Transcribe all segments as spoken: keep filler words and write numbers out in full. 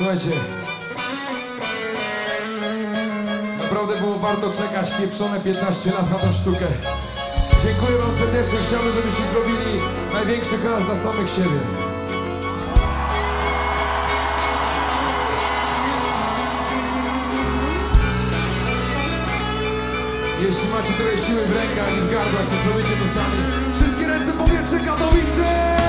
słuchajcie. Naprawdę było warto czekać pieprzone piętnaście lat na tą sztukę. Dziękuję wam serdecznie, chciałbym, żebyście zrobili największy hałas dla samych siebie. Jeśli macie trochę siły w rękach i w gardłach, to zrobicie to sami. Wszystkie ręce w powietrze, Katowice!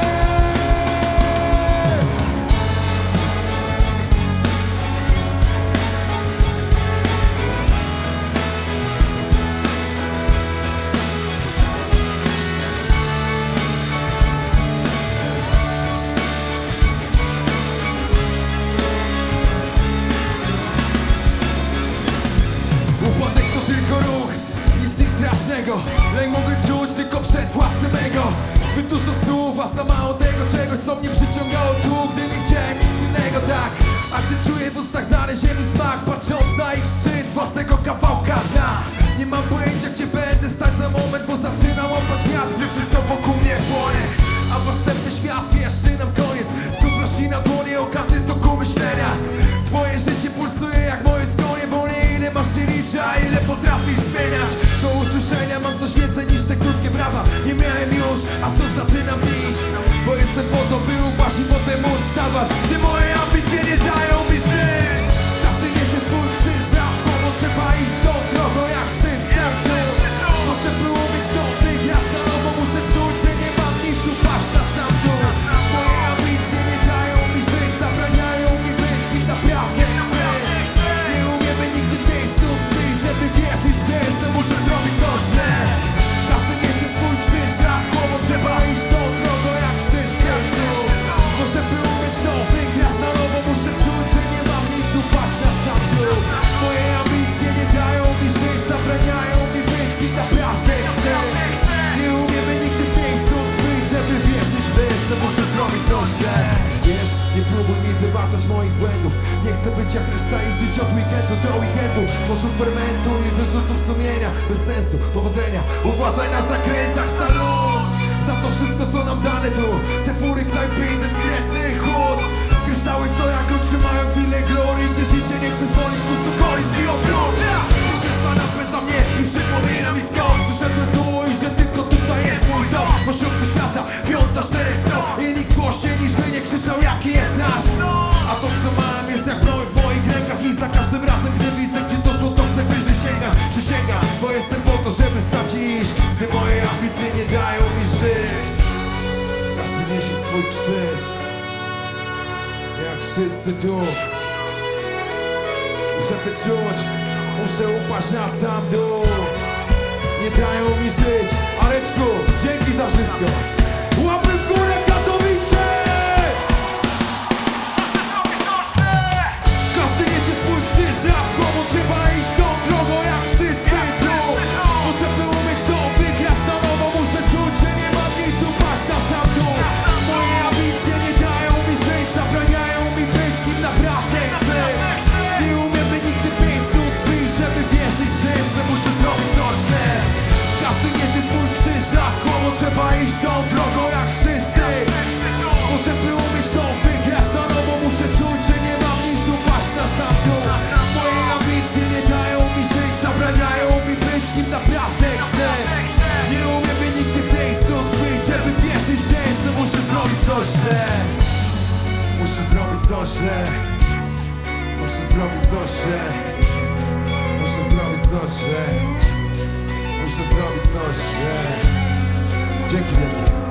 Upadek to tylko ruch, nic nic strasznego. Lęk mogę czuć tylko przed własnym ego. Zbyt dużo słów, a za mało tego czegoś, co mnie przyciągało tu, gdy nie chciałem nic innego, tak. A gdy czuję w ustach znany ziemi smak, patrząc na ich szczyt z własnego kawałka dna, nie mam pojęcia, gdzie będę stać za moment, bo zaczyna łapać wiatr, gdy wszystko wokół mnie płonie. A następny świat wierzczy nam koniec. Znów prosi na dłonie o kanty toku myślenia. Twoje życie pulsuje jak moje skronie, bo nie ile masz się liczy, a ile potrafisz zmieniać. Do usłyszenia mam coś więcej niż te krótkie brawa. Nie miałem już, a znów zaczynam pić, bo jestem po to, by upaść i potem móc stawać. Gdy moje ambicje nie dają mi żyć. Każdy niesie swój krzyż nad głową, trzeba iść tą drogą jak system tu. Muszę próbować to wygrać na nowo, muszę czuć, że nie mam nic, upaść na sam dół. Moje ambicje nie dają mi żyć, zabraniają mi być, kim naprawdę chcę. Nie umiemy nigdy w miejscu tkwić, żeby wierzyć, że jestem, muszę zrobić coś źle. Każdy niesie swój krzyż nad głową, trzeba iść tą drogą jak system tu. Muszę próbować to wygrać na nowo, muszę czuć, że nie mam nic, upaść na sam dół. Moje ambicje nie dają mi żyć, zabraniają mi być, kim naprawdę chcę. Nie umiemy nigdy w miejscu tkwić, żeby wierzyć, że jestem, muszę zrobić coś źle. Wiesz, nie próbuj mi wybaczać moich błędów. Nie chcę być jak reszta i żyć od weekendu do weekendu. Poszuk fermentu i wyrzutów sumienia. Bez sensu, powodzenia, uważaj na zakrętach, salut za to wszystko, co nam dane tu. Te fury, knajpy i dyskretny chód. Kryształy, co jak utrzymają chwilę glorii, gdy życie nie chce zwolić kursu kolic i obrót. Kresta napędza mnie i przypomina mi skąd przyszedłem tu i że tylko tutaj jest mój dom. Pośrodku świata, piąta, czterech stron i nikt głośniej niż my nie krzyczał, jaki jest nasz. A to, co mam, jest jak broń w moich rękach i za każdym razem, gdy widzę, gdzie doszło, to chcę wyżej sięgam. Przysięgam, bo jestem po to, żeby stać i iść, gdy moje ambicje nie dają mi żyć. Każdy niesie swój krzyż, jak wszyscy tu. Żeby czuć, muszę upaść na sam dół. Nie dają mi żyć. Areczku, dzięki za wszystko. Łapy w górę, Katowice! Każdy niesie swój krzyż nad głową, trzeba iść tą drogą jak wszyscy tu. Muszę umieć to wygrać na nowo, muszę czuć, że nie mam nic, upaść na sam dół. Moje ambicje nie dają mi żyć, zabraniają mi być, kim naprawdę chcę. Nie umiemy nigdy w miejscu tkwić, żeby wierzyć, że jestem, muszę zrobić coś źle. Każdy niesie swój krzyż nad głową, trzeba iść tą drogą jak wszyscy. Muszę umieć to wygrać na nowo, muszę czuć, że nie mam nic, upaść na sam dół. Moje ambicje nie dają mi żyć, zabraniają mi być, kim naprawdę chcę. Nie umiemy nigdy w miejscu tkwić, żeby wierzyć, że jestem, muszę zrobić coś źle. Muszę zrobić coś źle. Muszę zrobić coś źle. Muszę zrobić coś źle. Muszę zrobić coś źle. Dzięki wielkie.